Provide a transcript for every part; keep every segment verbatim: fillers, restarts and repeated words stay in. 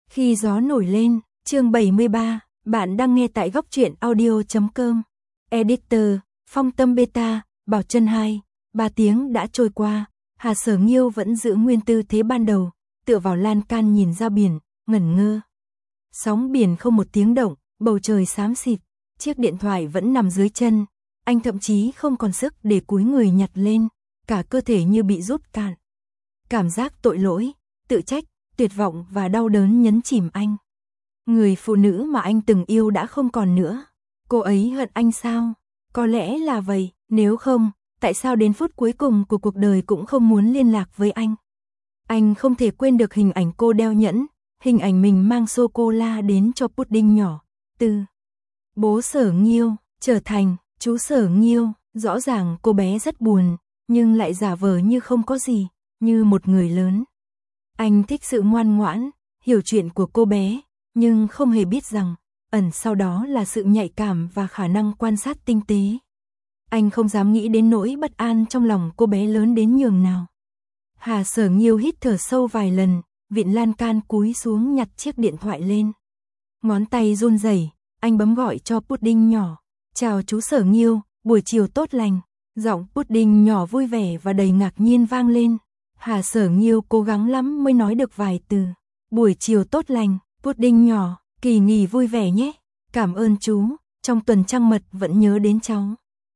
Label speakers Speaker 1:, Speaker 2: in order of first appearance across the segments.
Speaker 1: Khi gió nổi lên, chương bảy mươi ba, bạn đang nghe tại góc truyện audio chấm com. Editor, Phong Tâm Beta, Bảo Trân hai, ba tiếng đã trôi qua, Hà Sở Nghiêu vẫn giữ nguyên tư thế ban đầu, tựa vào lan can nhìn ra biển, ngẩn ngơ. Sóng biển không một tiếng động, bầu trời xám xịt, chiếc điện thoại vẫn nằm dưới chân, anh thậm chí không còn sức để cúi người nhặt lên, cả cơ thể như bị rút cạn. Cảm giác tội lỗi, tự trách, tuyệt vọng và đau đớn nhấn chìm anh. Người phụ nữ mà anh từng yêu đã không còn nữa. Cô ấy hận anh sao? Có lẽ là vậy, nếu không, tại sao đến phút cuối cùng của cuộc đời cũng không muốn liên lạc với anh? Anh không thể quên được hình ảnh cô đeo nhẫn, hình ảnh mình mang sô-cô-la đến cho pudding nhỏ. Từ bố Sở Nghiêu trở thành chú Sở Nghiêu, rõ ràng cô bé rất buồn, nhưng lại giả vờ như không có gì, như một người lớn. Anh thích sự ngoan ngoãn, hiểu chuyện của cô bé, nhưng không hề biết rằng, ẩn sau đó là sự nhạy cảm và khả năng quan sát tinh tế. Anh không dám nghĩ đến nỗi bất an trong lòng cô bé lớn đến nhường nào. Hà Sở Nghiêu hít thở sâu vài lần, vịn lan can cúi xuống nhặt chiếc điện thoại lên. Ngón tay run rẩy, anh bấm gọi cho pudding nhỏ. Chào chú Sở Nghiêu, buổi chiều tốt lành. Giọng pudding nhỏ vui vẻ và đầy ngạc nhiên vang lên. Hà Sở Nghiêu cố gắng lắm mới nói được vài từ. Buổi chiều tốt lành, pudding nhỏ, kỳ nghỉ vui vẻ nhé. Cảm ơn chú, trong tuần trăng mật vẫn nhớ đến cháu.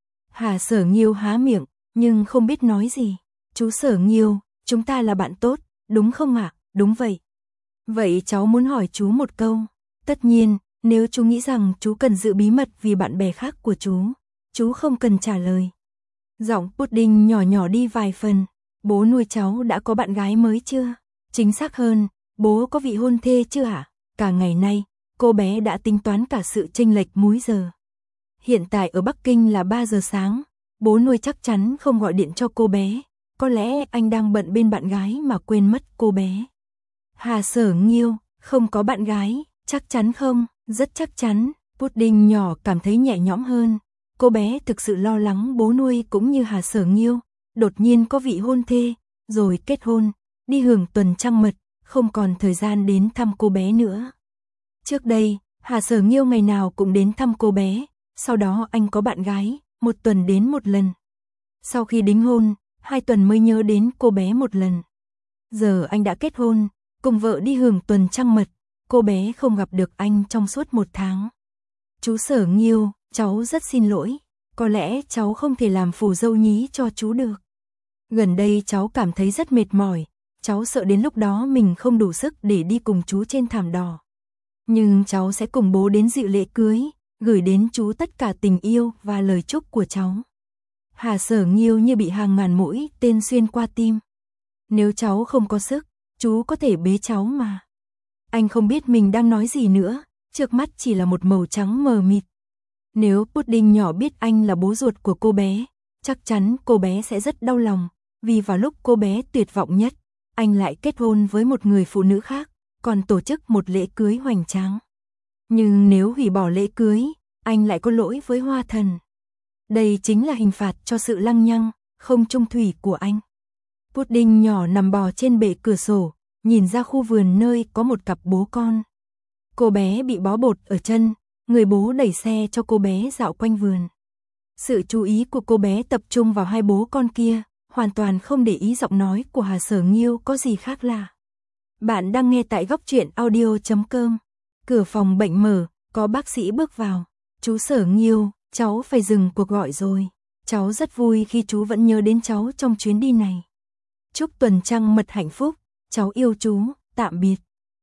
Speaker 1: Hà Sở Nghiêu há miệng, nhưng không biết nói gì. Chú Sở Nghiêu, chúng ta là bạn tốt, đúng không ạ? Đúng vậy. Vậy cháu muốn hỏi chú một câu. Tất nhiên, nếu chú nghĩ rằng chú cần giữ bí mật vì bạn bè khác của chú, chú không cần trả lời. Giọng pudding nhỏ nhỏ đi vài phần. Bố nuôi cháu đã có bạn gái mới chưa? Chính xác hơn, bố có vị hôn thê chưa hả? Cả ngày nay, cô bé đã tính toán cả sự chênh lệch múi giờ. Hiện tại ở Bắc Kinh là ba giờ sáng, bố nuôi chắc chắn không gọi điện cho cô bé. Có lẽ anh đang bận bên bạn gái mà quên mất cô bé. Hà Sở Nghiêu, không có bạn gái, chắc chắn không? Rất chắc chắn, pudding nhỏ cảm thấy nhẹ nhõm hơn. Cô bé thực sự lo lắng bố nuôi cũng như Hà Sở Nghiêu, đột nhiên có vị hôn thê, rồi kết hôn, đi hưởng tuần trăng mật, không còn thời gian đến thăm cô bé nữa. Trước đây, Hà Sở Nghiêu ngày nào cũng đến thăm cô bé, sau đó anh có bạn gái, một tuần đến một lần. Sau khi đính hôn, hai tuần mới nhớ đến cô bé một lần. Giờ anh đã kết hôn, cùng vợ đi hưởng tuần trăng mật, cô bé không gặp được anh trong suốt một tháng. Chú Sở Nghiêu, cháu rất xin lỗi, có lẽ cháu không thể làm phù dâu nhí cho chú được. Gần đây cháu cảm thấy rất mệt mỏi, cháu sợ đến lúc đó mình không đủ sức để đi cùng chú trên thảm đỏ. Nhưng cháu sẽ cùng bố đến dự lễ cưới, gửi đến chú tất cả tình yêu và lời chúc của cháu. Hà Sở Nghiêu như bị hàng ngàn mũi tên xuyên qua tim. Nếu cháu không có sức, chú có thể bế cháu mà. Anh không biết mình đang nói gì nữa, trước mắt chỉ là một màu trắng mờ mịt. Nếu pudding nhỏ biết anh là bố ruột của cô bé, chắc chắn cô bé sẽ rất đau lòng, vì vào lúc cô bé tuyệt vọng nhất, anh lại kết hôn với một người phụ nữ khác, còn tổ chức một lễ cưới hoành tráng. Nhưng nếu hủy bỏ lễ cưới, anh lại có lỗi với Hoa Thần. Đây chính là hình phạt cho sự lăng nhăng, không trung thủy của anh. Pudding nhỏ nằm bò trên bệ cửa sổ, nhìn ra khu vườn nơi có một cặp bố con. Cô bé bị bó bột ở chân, người bố đẩy xe cho cô bé dạo quanh vườn. Sự chú ý của cô bé tập trung vào hai bố con kia, hoàn toàn không để ý giọng nói của Hà Sở Nghiêu có gì khác lạ. Bạn đang nghe tại góc truyện audio chấm com. Cửa phòng bệnh mở, có bác sĩ bước vào. Chú Sở Nghiêu, cháu phải dừng cuộc gọi rồi. Cháu rất vui khi chú vẫn nhớ đến cháu trong chuyến đi này. Chúc tuần trăng mật hạnh phúc, cháu yêu chú, tạm biệt.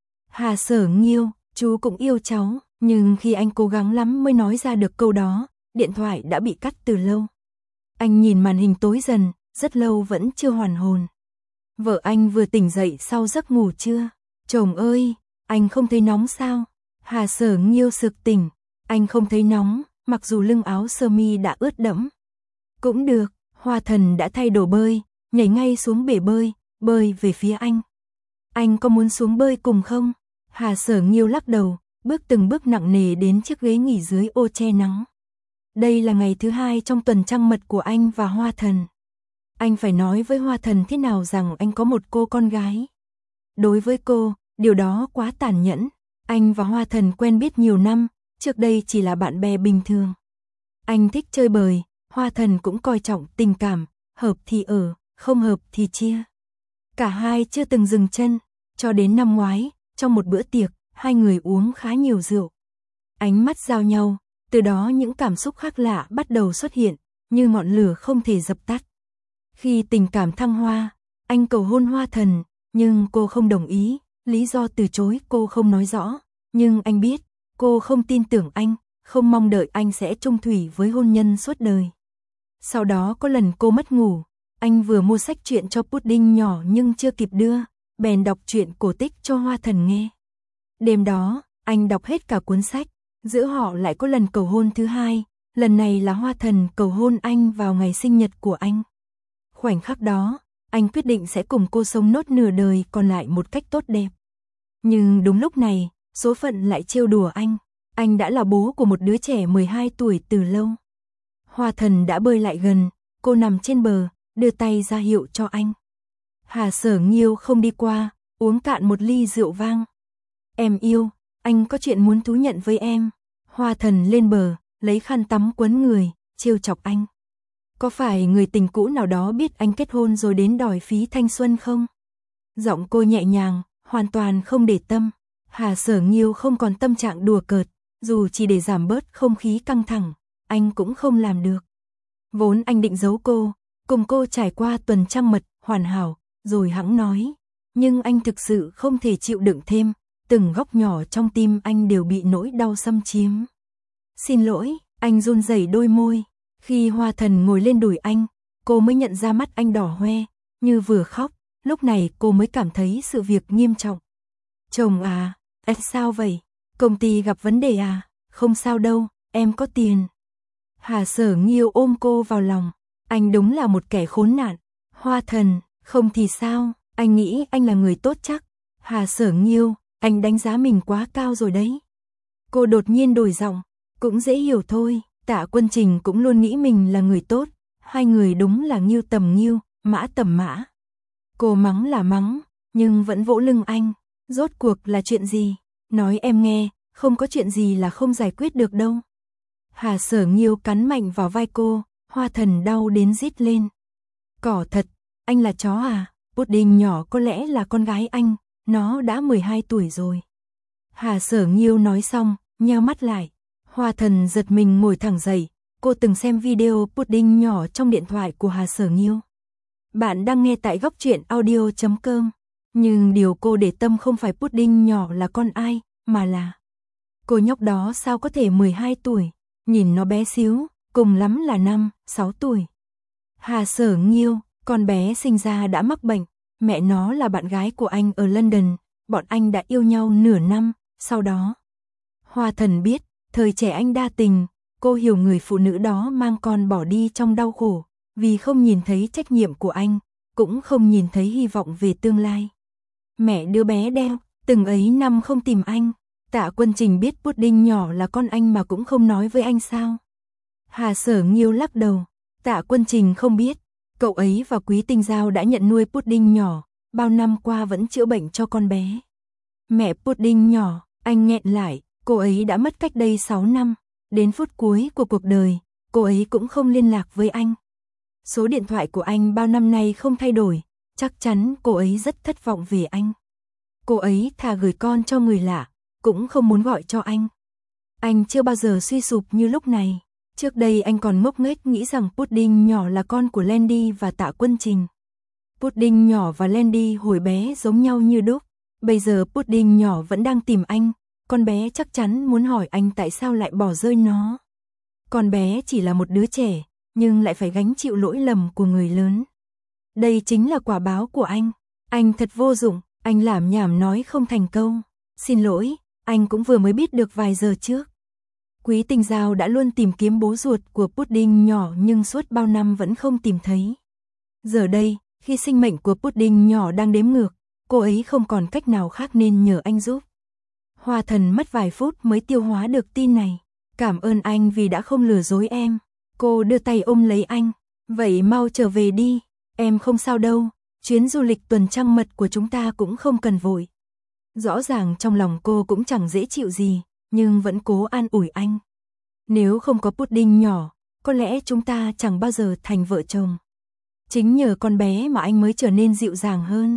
Speaker 1: Hà Sở Nghiêu, chú cũng yêu cháu, nhưng khi anh cố gắng lắm mới nói ra được câu đó, điện thoại đã bị cắt từ lâu. Anh nhìn màn hình tối dần, rất lâu vẫn chưa hoàn hồn. Vợ anh vừa tỉnh dậy sau giấc ngủ trưa. Chồng ơi, anh không thấy nóng sao? Hà Sở Nghiêu sực tỉnh, anh không thấy nóng, mặc dù lưng áo sơ mi đã ướt đẫm. Cũng được, Hoa Thần đã thay đồ bơi, nhảy ngay xuống bể bơi, bơi về phía anh. Anh có muốn xuống bơi cùng không? Hà Sở Nghiêu lắc đầu, bước từng bước nặng nề đến chiếc ghế nghỉ dưới ô che nắng. Đây là ngày thứ hai trong tuần trăng mật của anh và Hoa Thần. Anh phải nói với Hoa Thần thế nào rằng anh có một cô con gái. Đối với cô, điều đó quá tàn nhẫn. Anh và Hoa Thần quen biết nhiều năm, trước đây chỉ là bạn bè bình thường. Anh thích chơi bời, Hoa Thần cũng coi trọng tình cảm, hợp thì ở, không hợp thì chia. Cả hai chưa từng dừng chân, cho đến năm ngoái, trong một bữa tiệc, hai người uống khá nhiều rượu. Ánh mắt giao nhau, từ đó những cảm xúc khác lạ bắt đầu xuất hiện, như ngọn lửa không thể dập tắt. Khi tình cảm thăng hoa, anh cầu hôn Hoa Thần, nhưng cô không đồng ý, lý do từ chối cô không nói rõ, nhưng anh biết, cô không tin tưởng anh, không mong đợi anh sẽ chung thủy với hôn nhân suốt đời. Sau đó có lần cô mất ngủ, anh vừa mua sách truyện cho Pudding nhỏ nhưng chưa kịp đưa, bèn đọc truyện cổ tích cho Hoa Thần nghe. Đêm đó, anh đọc hết cả cuốn sách, giữa họ lại có lần cầu hôn thứ hai, lần này là Hoa Thần cầu hôn anh vào ngày sinh nhật của anh. Khoảnh khắc đó, anh quyết định sẽ cùng cô sống nốt nửa đời còn lại một cách tốt đẹp. Nhưng đúng lúc này, số phận lại trêu đùa anh, anh đã là bố của một đứa trẻ mười hai tuổi từ lâu. Hoa Thần đã bơi lại gần, cô nằm trên bờ, đưa tay ra hiệu cho anh. Hà Sở Nghiêu không đi qua, uống cạn một ly rượu vang. Em yêu, anh có chuyện muốn thú nhận với em. Hoa Thần lên bờ, lấy khăn tắm quấn người, trêu chọc anh. Có phải người tình cũ nào đó biết anh kết hôn rồi đến đòi phí thanh xuân không? Giọng cô nhẹ nhàng, hoàn toàn không để tâm. Hà Sở Nghiêu không còn tâm trạng đùa cợt, dù chỉ để giảm bớt không khí căng thẳng, anh cũng không làm được. Vốn anh định giấu cô, cùng cô trải qua tuần trăng mật, hoàn hảo, rồi hẵng nói. Nhưng anh thực sự không thể chịu đựng thêm, từng góc nhỏ trong tim anh đều bị nỗi đau xâm chiếm. Xin lỗi, anh run rẩy đôi môi. Khi Hoa Thần ngồi lên đùi anh, cô mới nhận ra mắt anh đỏ hoe, như vừa khóc, lúc này cô mới cảm thấy sự việc nghiêm trọng. Chồng à, em sao vậy? Công ty gặp vấn đề à? Không sao đâu, em có tiền. Hà Sở Nghiêu ôm cô vào lòng, anh đúng là một kẻ khốn nạn. Hoa Thần, không thì sao, anh nghĩ anh là người tốt chắc. Hà Sở Nghiêu, anh đánh giá mình quá cao rồi đấy. Cô đột nhiên đổi giọng, cũng dễ hiểu thôi, Tạ Quân Trình cũng luôn nghĩ mình là người tốt, hai người đúng là nghiêu tầm nghiêu, mã tầm mã. Cô mắng là mắng, nhưng vẫn vỗ lưng anh, rốt cuộc là chuyện gì? Nói em nghe, không có chuyện gì là không giải quyết được đâu. Hà Sở Nghiêu cắn mạnh vào vai cô, Hoa Thần đau đến rít lên. Cỏ thật, anh là chó à? Pudding nhỏ có lẽ là con gái anh, nó đã mười hai tuổi rồi. Hà Sở Nghiêu nói xong, nheo mắt lại. Hoa Thần giật mình ngồi thẳng dậy, cô từng xem video Pudding nhỏ trong điện thoại của Hà Sở Nghiêu. Bạn đang nghe tại góc truyện audio chấm com, nhưng điều cô để tâm không phải Pudding nhỏ là con ai, mà là cô nhóc đó sao có thể mười hai tuổi, nhìn nó bé xíu, cùng lắm là năm, sáu tuổi. Hà Sở Nghiêu, con bé sinh ra đã mắc bệnh, mẹ nó là bạn gái của anh ở London, bọn anh đã yêu nhau nửa năm, sau đó. Hoa Thần biết, thời trẻ anh đa tình, cô hiểu người phụ nữ đó mang con bỏ đi trong đau khổ, vì không nhìn thấy trách nhiệm của anh, cũng không nhìn thấy hy vọng về tương lai. Mẹ đứa bé đeo, từng ấy năm không tìm anh, Tạ Quân Trình biết Pudding nhỏ là con anh mà cũng không nói với anh sao? Hà Sở Nghiêu lắc đầu, Tạ Quân Trình không biết, cậu ấy và Quý Tinh Giao đã nhận nuôi Pudding nhỏ, bao năm qua vẫn chữa bệnh cho con bé. Mẹ Pudding nhỏ, anh nghẹn lại, cô ấy đã mất cách đây sáu năm, đến phút cuối của cuộc đời, cô ấy cũng không liên lạc với anh. Số điện thoại của anh bao năm nay không thay đổi, chắc chắn cô ấy rất thất vọng về anh. Cô ấy thà gửi con cho người lạ, cũng không muốn gọi cho anh. Anh chưa bao giờ suy sụp như lúc này. Trước đây anh còn ngốc nghếch nghĩ rằng Pudding nhỏ là con của Landy và Tạ Quân Trình. Pudding nhỏ và Landy hồi bé giống nhau như đúc. Bây giờ Pudding nhỏ vẫn đang tìm anh. Con bé chắc chắn muốn hỏi anh tại sao lại bỏ rơi nó. Con bé chỉ là một đứa trẻ, nhưng lại phải gánh chịu lỗi lầm của người lớn. Đây chính là quả báo của anh. Anh thật vô dụng, anh lảm nhảm nói không thành câu. Xin lỗi, anh cũng vừa mới biết được vài giờ trước. Quý Tinh Giao đã luôn tìm kiếm bố ruột của Pudding nhỏ nhưng suốt bao năm vẫn không tìm thấy. Giờ đây, khi sinh mệnh của Pudding nhỏ đang đếm ngược, cô ấy không còn cách nào khác nên nhờ anh giúp. Hoa Thần mất vài phút mới tiêu hóa được tin này. Cảm ơn anh vì đã không lừa dối em. Cô đưa tay ôm lấy anh. Vậy mau trở về đi. Em không sao đâu. Chuyến du lịch tuần trăng mật của chúng ta cũng không cần vội. Rõ ràng trong lòng cô cũng chẳng dễ chịu gì, nhưng vẫn cố an ủi anh. Nếu không có pudding nhỏ, có lẽ chúng ta chẳng bao giờ thành vợ chồng. Chính nhờ con bé mà anh mới trở nên dịu dàng hơn.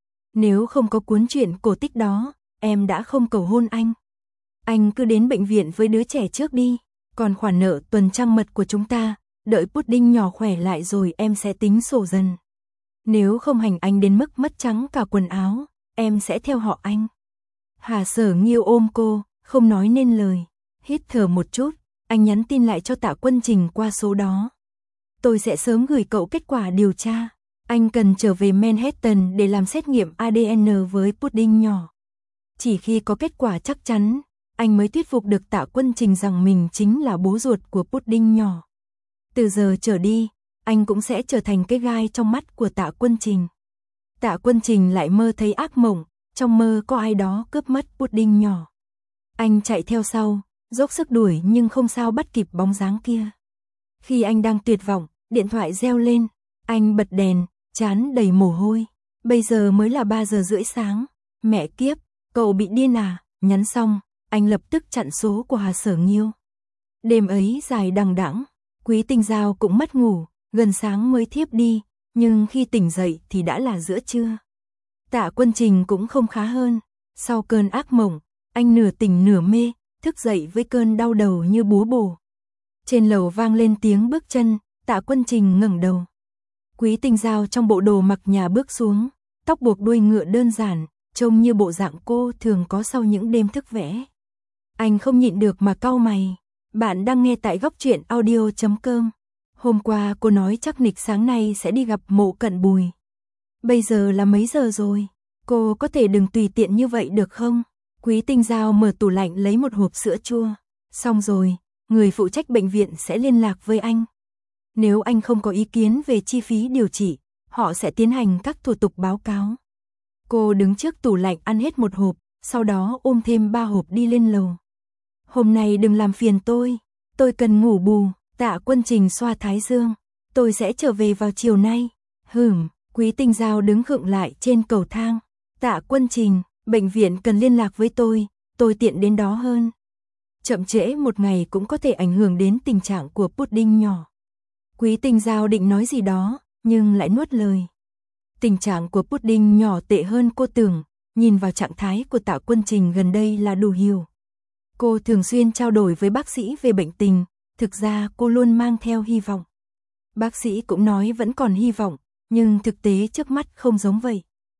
Speaker 1: Nếu không có cuốn truyện cổ tích đó, em đã không cầu hôn anh. Anh cứ đến bệnh viện với đứa trẻ trước đi, còn khoản nợ tuần trăng mật của chúng ta, đợi pudding nhỏ khỏe lại rồi em sẽ tính sổ dần. Nếu không hành anh đến mức mất trắng cả quần áo, em sẽ theo họ anh. Hà Sở Nghiêu ôm cô, không nói nên lời. Hít thở một chút, anh nhắn tin lại cho Tạ Quân Trình qua số đó. Tôi sẽ sớm gửi cậu kết quả điều tra. Anh cần trở về Manhattan để làm xét nghiệm a đê en với pudding nhỏ. Chỉ khi có kết quả chắc chắn, anh mới thuyết phục được Tạ Quân Trình rằng mình chính là bố ruột của pudding nhỏ. Từ giờ trở đi, anh cũng sẽ trở thành cái gai trong mắt của Tạ Quân Trình. Tạ Quân Trình lại mơ thấy ác mộng, trong mơ có ai đó cướp mất pudding nhỏ. Anh chạy theo sau, dốc sức đuổi nhưng không sao bắt kịp bóng dáng kia. Khi anh đang tuyệt vọng, điện thoại reo lên, anh bật đèn, trán đầy mồ hôi. Bây giờ mới là ba giờ rưỡi sáng, mẹ kiếp, cậu bị điên à? Nhắn xong, anh lập tức chặn số của Hà Sở Nghiêu. Đêm ấy dài đằng đẵng, Quý Tinh Giao cũng mất ngủ, gần sáng mới thiếp đi, nhưng khi tỉnh dậy thì đã là giữa trưa. Tạ Quân Trình cũng không khá hơn, sau cơn ác mộng, anh nửa tỉnh nửa mê, thức dậy với cơn đau đầu như búa bổ. Trên lầu vang lên tiếng bước chân, Tạ Quân Trình ngẩng đầu. Quý Tinh Giao trong bộ đồ mặc nhà bước xuống, tóc buộc đuôi ngựa đơn giản, trông như bộ dạng cô thường có sau những đêm thức vẽ. Anh không nhịn được mà cau mày. Bạn đang nghe tại góc truyện audio chấm com. Hôm qua cô nói chắc nịch sáng nay sẽ đi gặp Mộ Cận Bùi. Bây giờ là mấy giờ rồi? Cô có thể đừng tùy tiện như vậy được không? Quý Tinh Giao mở tủ lạnh lấy một hộp sữa chua. Xong rồi, người phụ trách bệnh viện sẽ liên lạc với anh. Nếu anh không có ý kiến về chi phí điều trị, họ sẽ tiến hành các thủ tục báo cáo. Cô đứng trước tủ lạnh ăn hết một hộp, sau đó ôm thêm ba hộp đi lên lầu. Hôm nay đừng làm phiền tôi, tôi cần ngủ bù. Tạ Quân Trình xoa thái dương, tôi sẽ trở về vào chiều nay. Hửm, Quý Tinh Giao đứng khựng lại trên cầu thang. Tạ Quân Trình, bệnh viện cần liên lạc với tôi, tôi tiện đến đó hơn. Chậm trễ một ngày cũng có thể ảnh hưởng đến tình trạng của pudding nhỏ. Quý Tinh Giao định nói gì đó, nhưng lại nuốt lời. Tình trạng của pudding nhỏ tệ hơn cô tưởng, nhìn vào trạng thái của Tạ Quân Trình gần đây là đủ hiểu. Cô thường xuyên trao đổi với bác sĩ về bệnh tình, thực ra cô luôn mang theo hy vọng. Bác sĩ cũng nói vẫn còn hy vọng, nhưng thực tế trước mắt không giống vậy.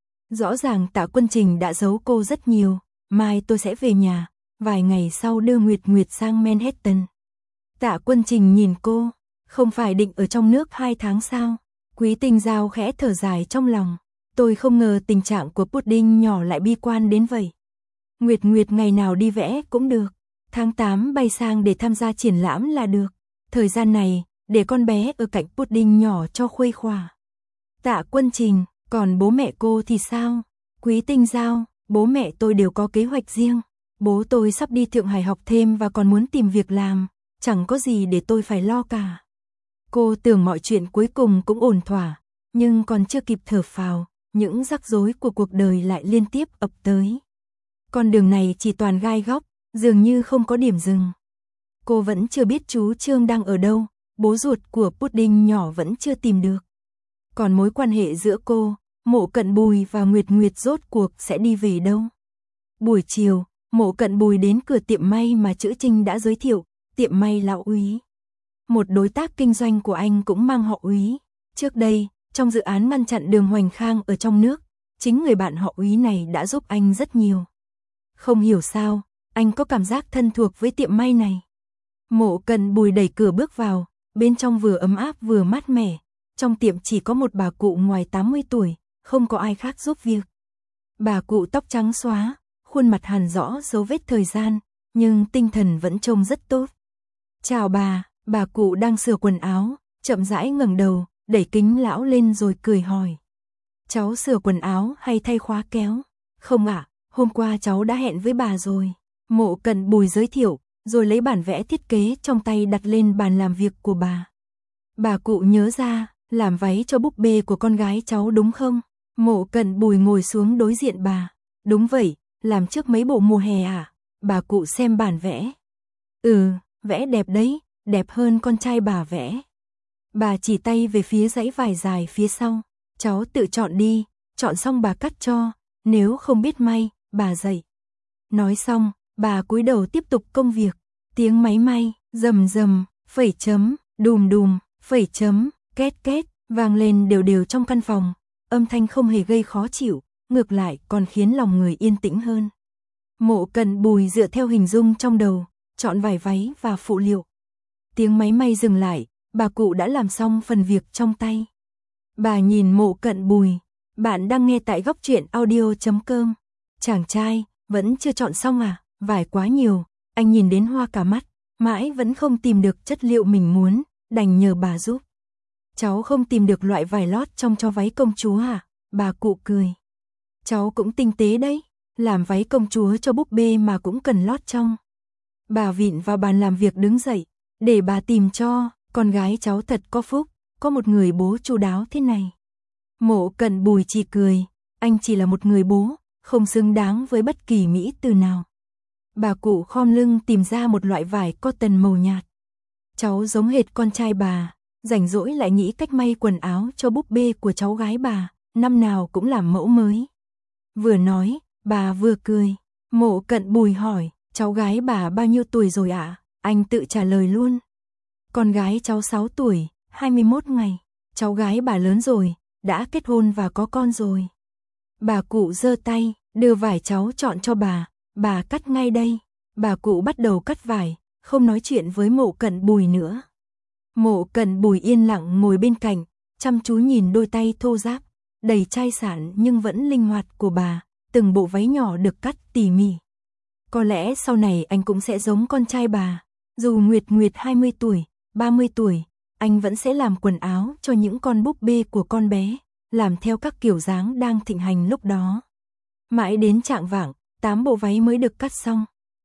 Speaker 1: Rõ ràng Tạ Quân Trình đã giấu cô rất nhiều, mai tôi sẽ về nhà, vài ngày sau đưa Nguyệt Nguyệt sang Manhattan. Tạ Quân Trình nhìn cô, không phải định ở trong nước hai tháng sao? Quý Tinh Giao khẽ thở dài trong lòng, tôi không ngờ tình trạng của pudding nhỏ lại bi quan đến vậy. Nguyệt Nguyệt ngày nào đi vẽ cũng được, tháng tám bay sang để tham gia triển lãm là được. Thời gian này, để con bé ở cạnh pudding nhỏ cho khuây khỏa. Tạ Quân Trình, còn bố mẹ cô thì sao? Quý Tinh Giao, bố mẹ tôi đều có kế hoạch riêng. Bố tôi sắp đi Thượng Hải học thêm và còn muốn tìm việc làm, chẳng có gì để tôi phải lo cả. Cô tưởng mọi chuyện cuối cùng cũng ổn thỏa, nhưng còn chưa kịp thở phào, những rắc rối của cuộc đời lại liên tiếp ập tới. Con đường này chỉ toàn gai góc, dường như không có điểm dừng. Cô vẫn chưa biết chú Trương đang ở đâu, bố ruột của pudding nhỏ vẫn chưa tìm được. Còn mối quan hệ giữa cô, Mộ Cận Bùi và Nguyệt Nguyệt rốt cuộc sẽ đi về đâu? Buổi chiều, Mộ Cận Bùi đến cửa tiệm may mà Chữ Trinh đã giới thiệu, tiệm may Lão Úy. Một đối tác kinh doanh của anh cũng mang họ Úy. Trước đây, trong dự án ngăn chặn đường Hoành Khang ở trong nước, chính người bạn họ Úy này đã giúp anh rất nhiều. Không hiểu sao, anh có cảm giác thân thuộc với tiệm may này. Mộ Cận Bùi đẩy cửa bước vào, bên trong vừa ấm áp vừa mát mẻ. Trong tiệm chỉ có một bà cụ ngoài tám mươi tuổi, không có ai khác giúp việc. Bà cụ tóc trắng xóa, khuôn mặt hằn rõ dấu vết thời gian, nhưng tinh thần vẫn trông rất tốt. Chào bà, bà cụ đang sửa quần áo, chậm rãi ngẩng đầu, đẩy kính lão lên rồi cười hỏi. Cháu sửa quần áo hay thay khóa kéo? Không ạ, hôm qua cháu đã hẹn với bà rồi. Mộ Cận Bùi giới thiệu, rồi lấy bản vẽ thiết kế trong tay đặt lên bàn làm việc của bà. Bà cụ nhớ ra, làm váy cho búp bê của con gái cháu đúng không? Mộ Cận Bùi ngồi xuống đối diện bà. Đúng vậy, làm trước mấy bộ mùa hè à? Bà cụ xem bản vẽ. Ừ, vẽ đẹp đấy, đẹp hơn con trai bà vẽ. Bà chỉ tay về phía dãy vải dài phía sau. Cháu tự chọn đi, chọn xong bà cắt cho, nếu không biết may, bà dạy. Nói xong, bà cúi đầu tiếp tục công việc. Tiếng máy may, rầm rầm, phẩy chấm, đùm đùm, phẩy chấm, két két, vang lên đều đều trong căn phòng. Âm thanh không hề gây khó chịu, ngược lại còn khiến lòng người yên tĩnh hơn. Mộ Cận Bùi dựa theo hình dung trong đầu, chọn vải váy và phụ liệu. Tiếng máy may dừng lại, bà cụ đã làm xong phần việc trong tay. Bà nhìn Mộ Cận Bùi, bạn đang nghe tại góc truyện audio chấm com. Chàng trai, vẫn chưa chọn xong à? Vải quá nhiều, anh nhìn đến hoa cả mắt, mãi vẫn không tìm được chất liệu mình muốn, đành nhờ bà giúp. Cháu không tìm được loại vải lót trong cho váy công chúa à? Bà cụ cười. Cháu cũng tinh tế đấy, làm váy công chúa cho búp bê mà cũng cần lót trong. Bà vịn vào bàn làm việc đứng dậy, để bà tìm cho, con gái cháu thật có phúc, có một người bố chu đáo thế này. Mộ Cận Bùi chỉ cười, anh chỉ là một người bố, không xứng đáng với bất kỳ mỹ từ nào. Bà cụ khom lưng tìm ra một loại vải cotton màu nhạt. Cháu giống hệt con trai bà, rảnh rỗi lại nghĩ cách may quần áo cho búp bê của cháu gái bà, năm nào cũng làm mẫu mới. Vừa nói, bà vừa cười. Mộ Cận Bùi hỏi, cháu gái bà bao nhiêu tuổi rồi ạ? À? Anh tự trả lời luôn. Con gái cháu sáu tuổi, hai mươi mốt ngày. Cháu gái bà lớn rồi, đã kết hôn và có con rồi. Bà cụ giơ tay, đưa vải cháu chọn cho bà, bà cắt ngay đây. Bà cụ bắt đầu cắt vải, không nói chuyện với Mộ Cận Bùi nữa. Mộ Cận Bùi yên lặng ngồi bên cạnh, chăm chú nhìn đôi tay thô ráp, đầy chai sạn nhưng vẫn linh hoạt của bà, từng bộ váy nhỏ được cắt tỉ mỉ. Có lẽ sau này anh cũng sẽ giống con trai bà, dù Nguyệt Nguyệt hai mươi tuổi, ba mươi tuổi, anh vẫn sẽ làm quần áo cho những con búp bê của con bé, làm theo các kiểu dáng đang thịnh hành lúc đó. Mãi đến chạng vạng, tám bộ váy mới được cắt xong.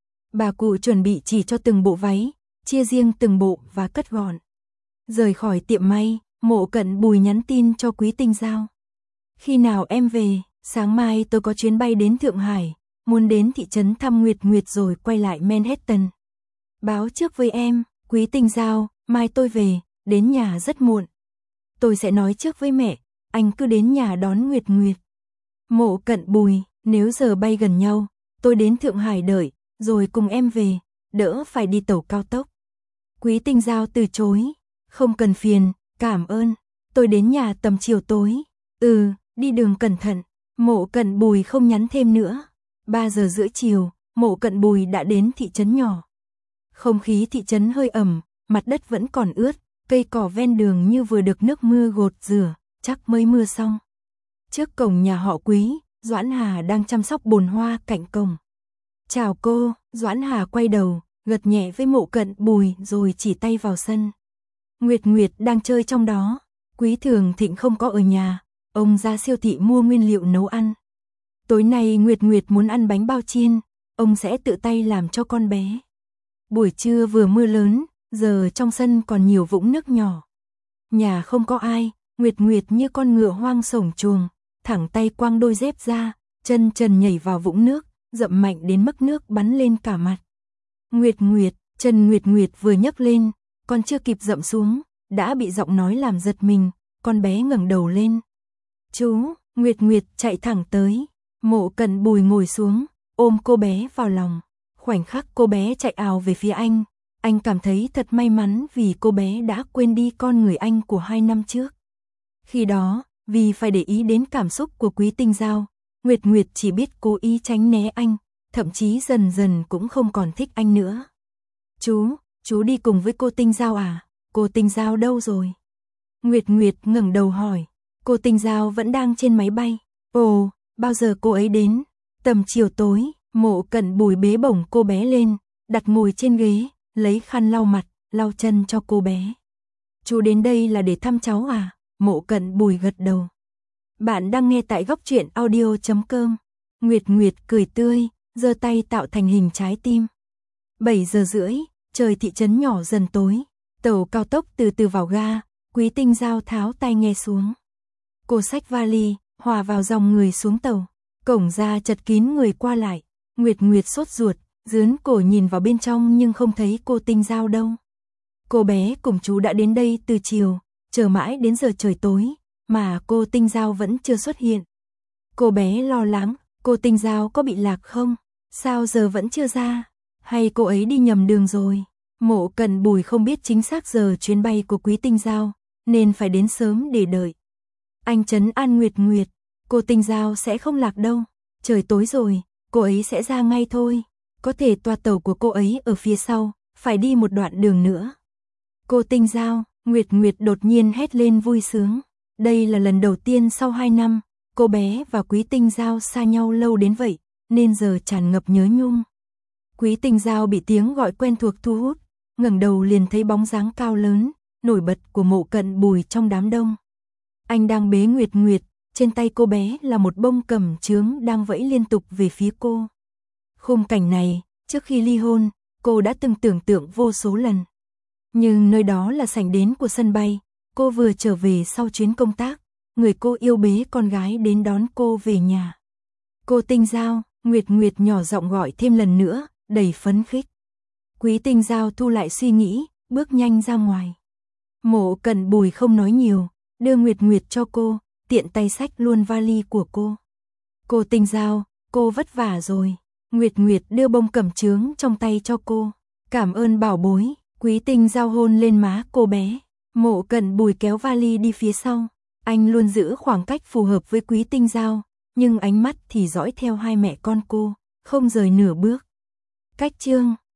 Speaker 1: Bà cụ chuẩn bị chỉ cho từng bộ váy, chia riêng từng bộ và cất gọn. Rời khỏi tiệm may, Mộ Cận Bùi nhắn tin cho Quý Tinh Giao. Khi nào em về, sáng mai tôi có chuyến bay đến Thượng Hải, muốn đến thị trấn thăm Nguyệt Nguyệt rồi quay lại Manhattan. Báo trước với em, Quý Tinh Giao, mai tôi về, đến nhà rất muộn. Tôi sẽ nói trước với mẹ, anh cứ đến nhà đón Nguyệt Nguyệt. Mộ Cận Bùi, nếu giờ bay gần nhau, tôi đến Thượng Hải đợi, rồi cùng em về, đỡ phải đi tàu cao tốc. Quý Tinh Giao từ chối, không cần phiền, cảm ơn, tôi đến nhà tầm chiều tối. Ừ, đi đường cẩn thận. Mộ Cận Bùi không nhắn thêm nữa. ba giờ rưỡi chiều, Mộ Cận Bùi đã đến thị trấn nhỏ. Không khí thị trấn hơi ẩm, mặt đất vẫn còn ướt, cây cỏ ven đường như vừa được nước mưa gột rửa, chắc mới mưa xong. Trước cổng nhà họ Quý, Doãn Hà đang chăm sóc bồn hoa cạnh cổng. Chào cô, Doãn Hà quay đầu, gật nhẹ với Mộ Cận Bùi rồi chỉ tay vào sân. Nguyệt Nguyệt đang chơi trong đó, Quý Thường Thịnh không có ở nhà, ông ra siêu thị mua nguyên liệu nấu ăn. Tối nay Nguyệt Nguyệt muốn ăn bánh bao chiên, ông sẽ tự tay làm cho con bé. Buổi trưa vừa mưa lớn, giờ trong sân còn nhiều vũng nước nhỏ. Nhà không có ai, Nguyệt Nguyệt như con ngựa hoang sổng chuồng, thẳng tay quăng đôi dép ra, chân trần nhảy vào vũng nước, dậm mạnh đến mức nước bắn lên cả mặt. Nguyệt Nguyệt, chân Nguyệt Nguyệt vừa nhấc lên, còn chưa kịp dậm xuống, đã bị giọng nói làm giật mình, con bé ngẩng đầu lên. Chú, Nguyệt Nguyệt chạy thẳng tới, Mộ Cận Bùi ngồi xuống, ôm cô bé vào lòng. Khoảnh khắc cô bé chạy ào về phía anh, anh cảm thấy thật may mắn vì cô bé đã quên đi con người anh của hai năm trước. Khi đó, vì phải để ý đến cảm xúc của Quý Tinh Giao, Nguyệt Nguyệt chỉ biết cố ý tránh né anh, thậm chí dần dần cũng không còn thích anh nữa. Chú, chú đi cùng với cô Tinh Giao à? Cô Tinh Giao đâu rồi? Nguyệt Nguyệt ngẩng đầu hỏi. Cô Tinh Giao vẫn đang trên máy bay. Ồ, bao giờ cô ấy đến? Tầm chiều tối, Mộ Cận Bùi bế bổng cô bé lên, đặt ngồi trên ghế, lấy khăn lau mặt, lau chân cho cô bé. Chú đến đây là để thăm cháu à? Mộ Cận Bùi gật đầu. Bạn đang nghe tại góc truyện audio chấm com. Nguyệt Nguyệt cười tươi, giơ tay tạo thành hình trái tim. bảy giờ rưỡi, trời thị trấn nhỏ dần tối, tàu cao tốc từ từ vào ga, Quý Tinh Giao tháo tai nghe xuống. Cô xách vali, hòa vào dòng người xuống tàu. Cổng ra chật kín người qua lại, Nguyệt Nguyệt sốt ruột, dướn cổ nhìn vào bên trong nhưng không thấy cô Tinh Dao đâu. Cô bé cùng chú đã đến đây từ chiều, chờ mãi đến giờ trời tối, mà cô Tinh Dao vẫn chưa xuất hiện. Cô bé lo lắng, cô Tinh Dao có bị lạc không? Sao giờ vẫn chưa ra? Hay cô ấy đi nhầm đường rồi? Mộ Cận Bùi không biết chính xác giờ chuyến bay của Quý Tinh Dao, nên phải đến sớm để đợi. Anh trấn an Nguyệt Nguyệt, cô Tinh Dao sẽ không lạc đâu, trời tối rồi, cô ấy sẽ ra ngay thôi. Có thể toa tàu của cô ấy ở phía sau, phải đi một đoạn đường nữa. Cô Tinh Dao, Nguyệt Nguyệt đột nhiên hét lên vui sướng. Đây là lần đầu tiên sau hai năm, cô bé và Quý Tinh Dao xa nhau lâu đến vậy, nên giờ tràn ngập nhớ nhung. Quý Tinh Dao bị tiếng gọi quen thuộc thu hút, ngẩng đầu liền thấy bóng dáng cao lớn, nổi bật của Mộ Cận Bùi trong đám đông. Anh đang bế Nguyệt Nguyệt, trên tay cô bé là một bông cẩm chướng đang vẫy liên tục về phía cô. Khung cảnh này, trước khi ly hôn, cô đã từng tưởng tượng vô số lần. Nhưng nơi đó là sảnh đến của sân bay, cô vừa trở về sau chuyến công tác, người cô yêu bế con gái đến đón cô về nhà. Cô Tinh Dao, Nguyệt Nguyệt nhỏ giọng gọi thêm lần nữa, đầy phấn khích. Quý Tinh Dao thu lại suy nghĩ, bước nhanh ra ngoài. Mộ Cận Bùi không nói nhiều, đưa Nguyệt Nguyệt cho cô, tiện tay xách luôn vali của cô. Cô Tinh Dao, cô vất vả rồi. Nguyệt Nguyệt đưa bông cẩm chướng trong tay cho cô. Cảm ơn bảo bối. Quý Tinh Dao hôn lên má cô bé. Mộ Cận Bùi kéo vali đi phía sau. Anh luôn giữ khoảng cách phù hợp với Quý Tinh Dao, nhưng ánh mắt thì dõi theo hai mẹ con cô, không rời nửa bước. Cách chương